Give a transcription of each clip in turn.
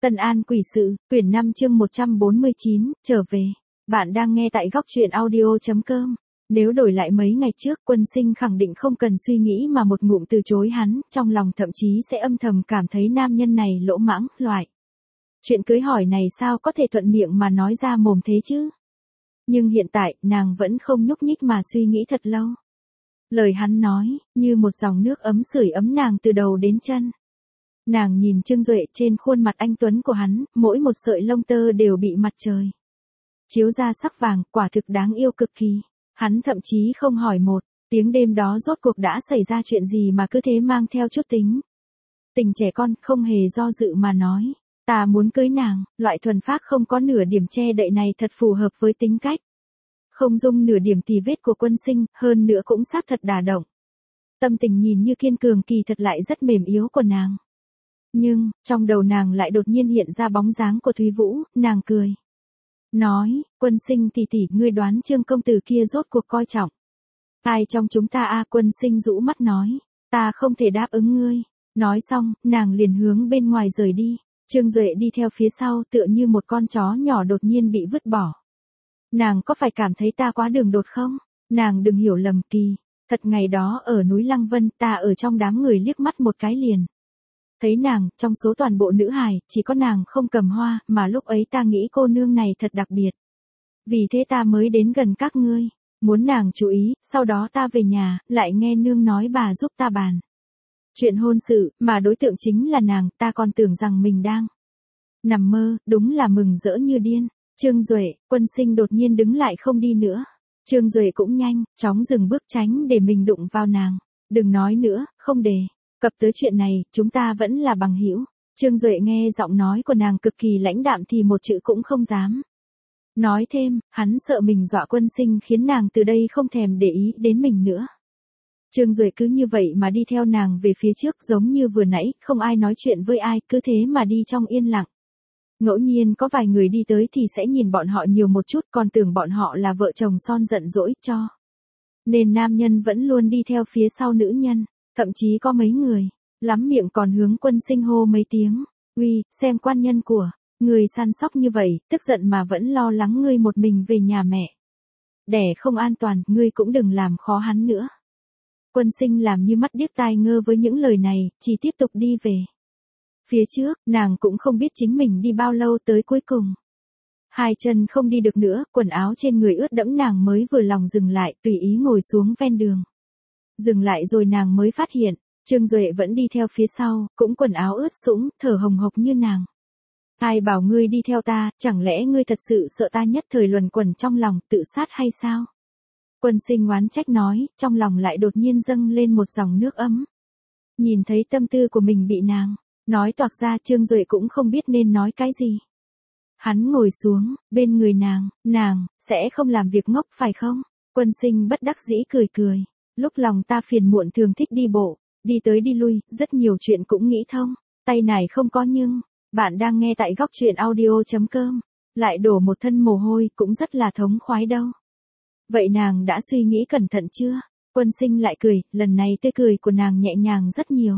Tân An Quỷ Sự, quyển 5 chương 149, trở về. Bạn đang nghe tại góc truyện audio.com. Nếu đổi lại mấy ngày trước, Quân Sinh khẳng định không cần suy nghĩ mà một ngụm từ chối hắn, trong lòng thậm chí sẽ âm thầm cảm thấy nam nhân này lỗ mãng, loại. Chuyện cưới hỏi này sao có thể thuận miệng mà nói ra mồm thế chứ? Nhưng hiện tại, nàng vẫn không nhúc nhích mà suy nghĩ thật lâu. Lời hắn nói, như một dòng nước ấm sưởi ấm nàng từ đầu đến chân. Nàng nhìn Trương Duệ trên khuôn mặt anh tuấn của hắn, mỗi một sợi lông tơ đều bị mặt trời chiếu ra sắc vàng, quả thực đáng yêu cực kỳ. Hắn thậm chí không hỏi một tiếng đêm đó rốt cuộc đã xảy ra chuyện gì mà cứ thế mang theo chút tình trẻ con, không hề do dự mà nói. Ta muốn cưới nàng, loại thuần phác không có nửa điểm che đậy này thật phù hợp với tính cách. Không dung nửa điểm tì vết của Quân Sinh, hơn nữa cũng xác thật đả động. Tâm tình nhìn như kiên cường kỳ thật lại rất mềm yếu của nàng. Nhưng, trong đầu nàng lại đột nhiên hiện ra bóng dáng của Thúy Vũ, nàng cười. Nói, Quân Sinh tỷ tỷ, ngươi đoán Trương công tử kia rốt cuộc coi trọng. Ai trong chúng ta a? Quân Sinh rũ mắt nói, ta không thể đáp ứng ngươi. Nói xong, nàng liền hướng bên ngoài rời đi. Trương Duệ đi theo phía sau tựa như một con chó nhỏ đột nhiên bị vứt bỏ. Nàng có phải cảm thấy ta quá đường đột không? Nàng đừng hiểu lầm kỳ. Thật ngày đó ở núi Lăng Vân ta ở trong đám người liếc mắt một cái liền. Thấy nàng, trong số toàn bộ nữ hài, chỉ có nàng không cầm hoa, mà lúc ấy ta nghĩ cô nương này thật đặc biệt. Vì thế ta mới đến gần các ngươi, muốn nàng chú ý, sau đó ta về nhà, lại nghe nương nói bà giúp ta bàn chuyện hôn sự, mà đối tượng chính là nàng, ta còn tưởng rằng mình đang nằm mơ, đúng là mừng rỡ như điên. Trương Duệ, Quân Sinh đột nhiên đứng lại không đi nữa. Trương Duệ cũng nhanh, chóng dừng bước tránh để mình đụng vào nàng. Đừng nói nữa, không đề cập tới chuyện này, chúng ta vẫn là bằng hữu. Trương Duệ nghe giọng nói của nàng cực kỳ lãnh đạm thì một chữ cũng không dám nói thêm, hắn sợ mình dọa Quân Sinh khiến nàng từ đây không thèm để ý đến mình nữa. Trương Duệ cứ như vậy mà đi theo nàng về phía trước giống như vừa nãy, không ai nói chuyện với ai, cứ thế mà đi trong yên lặng. Ngẫu nhiên có vài người đi tới thì sẽ nhìn bọn họ nhiều một chút, còn tưởng bọn họ là vợ chồng son giận dỗi cho. Nên nam nhân vẫn luôn đi theo phía sau nữ nhân, thậm chí có mấy người lắm miệng còn hướng Quân Sinh hô mấy tiếng. Uy, xem quan nhân của người săn sóc như vậy, tức giận mà vẫn lo lắng ngươi một mình về nhà mẹ đẻ không an toàn, ngươi cũng đừng làm khó hắn nữa. Quân Sinh làm như mắt điếc tai ngơ với những lời này, chỉ tiếp tục đi về phía trước. Nàng cũng không biết chính mình đi bao lâu tới cuối cùng. Hai chân không đi được nữa, quần áo trên người ướt đẫm, nàng mới vừa lòng dừng lại, tùy ý ngồi xuống ven đường. Dừng lại rồi nàng mới phát hiện, Trương Duệ vẫn đi theo phía sau, cũng quần áo ướt sũng, thở hồng hộc như nàng. Ai bảo ngươi đi theo ta, chẳng lẽ ngươi thật sự sợ ta nhất thời luẩn quẩn trong lòng, tự sát hay sao? Quân Sinh oán trách nói, trong lòng lại đột nhiên dâng lên một dòng nước ấm. Nhìn thấy tâm tư của mình bị nàng nói toạc ra, Trương Duệ cũng không biết nên nói cái gì. Hắn ngồi xuống, bên người nàng, sẽ không làm việc ngốc phải không? Quân Sinh bất đắc dĩ cười cười. Lúc lòng ta phiền muộn thường thích đi bộ, đi tới đi lui, rất nhiều chuyện cũng nghĩ thông. Tay này không có nhưng, bạn đang nghe tại góc truyện audio.com, lại đổ một thân mồ hôi cũng rất là thống khoái đâu. Vậy nàng đã suy nghĩ cẩn thận chưa? Quân Sinh lại cười, lần này tươi cười của nàng nhẹ nhàng rất nhiều.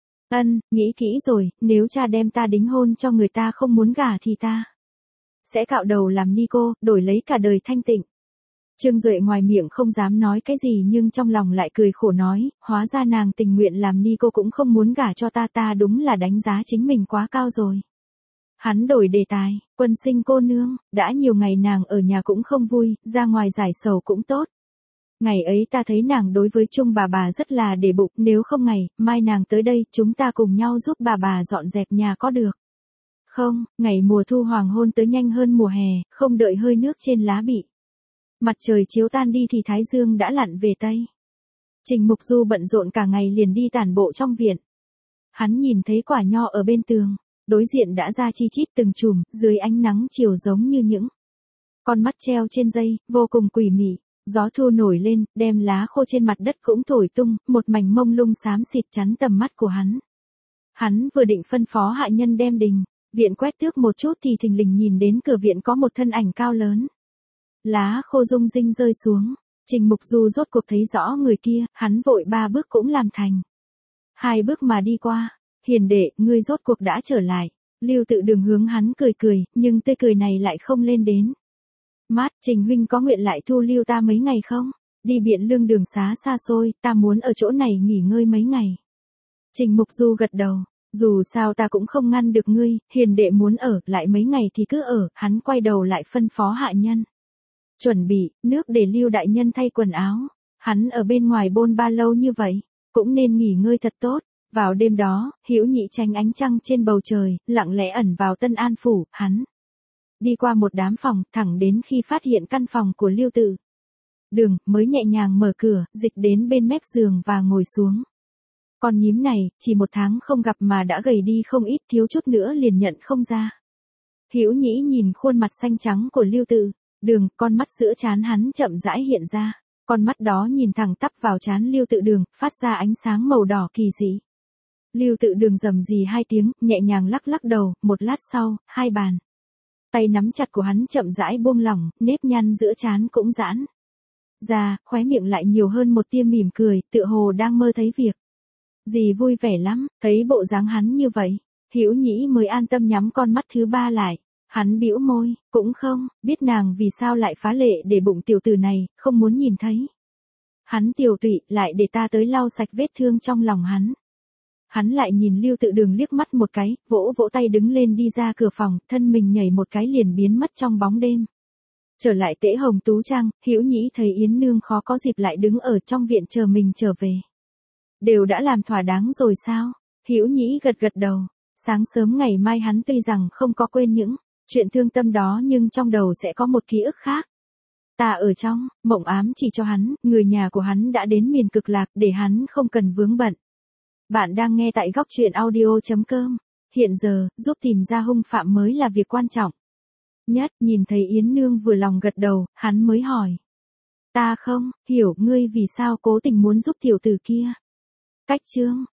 Nghĩ kỹ rồi, nếu cha đem ta đính hôn cho người ta không muốn gả thì ta sẽ cạo đầu làm ni cô, đổi lấy cả đời thanh tịnh. Trương Duệ ngoài miệng không dám nói cái gì nhưng trong lòng lại cười khổ nói, hóa ra nàng tình nguyện làm ni cô cũng không muốn gả cho ta đúng là đánh giá chính mình quá cao rồi. Hắn đổi đề tài, Quân Sinh cô nương, đã nhiều ngày nàng ở nhà cũng không vui, ra ngoài giải sầu cũng tốt. Ngày ấy ta thấy nàng đối với Trung bà rất là để bụng, nếu không ngày mai nàng tới đây, chúng ta cùng nhau giúp bà dọn dẹp nhà có được không? Ngày mùa thu hoàng hôn tới nhanh hơn mùa hè, không đợi hơi nước trên lá bị mặt trời chiếu tan đi thì thái dương đã lặn về tây. Trình Mục Du bận rộn cả ngày liền đi tản bộ trong viện. Hắn nhìn thấy quả nho ở bên tường, đối diện đã ra chi chít từng chùm, dưới ánh nắng chiều giống như những con mắt treo trên dây, vô cùng quỷ mị. Gió thu nổi lên, đem lá khô trên mặt đất cũng thổi tung, một mảnh mông lung xám xịt chắn tầm mắt của hắn. Hắn vừa định phân phó hạ nhân đem đình viện quét tước một chút thì thình lình nhìn đến cửa viện có một thân ảnh cao lớn. Lá khô rung rinh rơi xuống. Trình Mục Du rốt cuộc thấy rõ người kia, hắn vội 3 bước cũng làm thành 2 bước mà đi qua. Hiền đệ, ngươi rốt cuộc đã trở lại. Lưu Tự Đường hướng hắn cười cười, nhưng tươi cười này lại không lên đến. Mát, Trình huynh có nguyện lại thu lưu ta mấy ngày không? Đi Biện Lương đường xá xa xôi, ta muốn ở chỗ này nghỉ ngơi mấy ngày. Trình Mục Du gật đầu, dù sao ta cũng không ngăn được ngươi, hiền đệ muốn ở, lại mấy ngày thì cứ ở, hắn quay đầu lại phân phó hạ nhân. Chuẩn bị, nước để Lưu đại nhân thay quần áo, hắn ở bên ngoài bôn ba lâu như vậy, cũng nên nghỉ ngơi thật tốt. Vào đêm đó, Hữu Nhị tránh ánh trăng trên bầu trời, lặng lẽ ẩn vào Tân An phủ, hắn đi qua một đám phòng, thẳng đến khi phát hiện căn phòng của Lưu Tự Đường, mới nhẹ nhàng mở cửa, dịch đến bên mép giường và ngồi xuống. Con nhím này, chỉ 1 tháng không gặp mà đã gầy đi không ít, thiếu chút nữa liền nhận không ra. Hữu Nhĩ nhìn khuôn mặt xanh trắng của Lưu Tự Đường, con mắt giữa trán hắn chậm rãi hiện ra, con mắt đó nhìn thẳng tắp vào trán Lưu Tự Đường, phát ra ánh sáng màu đỏ kỳ dị. Lưu Tự Đường rầm rì 2 tiếng, nhẹ nhàng lắc lắc đầu, một lát sau, 2 bàn tay nắm chặt của hắn chậm rãi buông lỏng, nếp nhăn giữa trán cũng giãn ra, khóe miệng lại nhiều hơn một tia mỉm cười, tựa hồ đang mơ thấy việc gì vui vẻ lắm. Thấy bộ dáng hắn như vậy, Hữu Nhĩ mới an tâm nhắm con mắt thứ 3 lại. Hắn bĩu môi, cũng không biết nàng vì sao lại phá lệ để bụng tiểu tử này, không muốn nhìn thấy hắn tiều tụy, lại để ta tới lau sạch vết thương trong lòng hắn. Hắn lại nhìn Lưu Tự Đường liếc mắt một cái, vỗ vỗ tay đứng lên đi ra cửa phòng, thân mình nhảy một cái liền biến mất trong bóng đêm. Trở lại Tễ Hồng Tú Trang, Hữu Nhĩ thấy Yến Nương khó có dịp lại đứng ở trong viện chờ mình trở về. Đều đã làm thỏa đáng rồi sao? Hữu Nhĩ gật gật đầu. Sáng sớm ngày mai hắn tuy rằng không có quên những chuyện thương tâm đó nhưng trong đầu sẽ có một ký ức khác. Ta ở trong mộng ám chỉ cho hắn, người nhà của hắn đã đến miền Cực Lạc để hắn không cần vướng bận. Bạn đang nghe tại góc truyện audio.com. Hiện giờ, giúp tìm ra hung phạm mới là việc quan trọng nhất. Nhìn thấy Yến Nương vừa lòng gật đầu, hắn mới hỏi. Ta không hiểu ngươi vì sao cố tình muốn giúp tiểu tử kia. Cách chương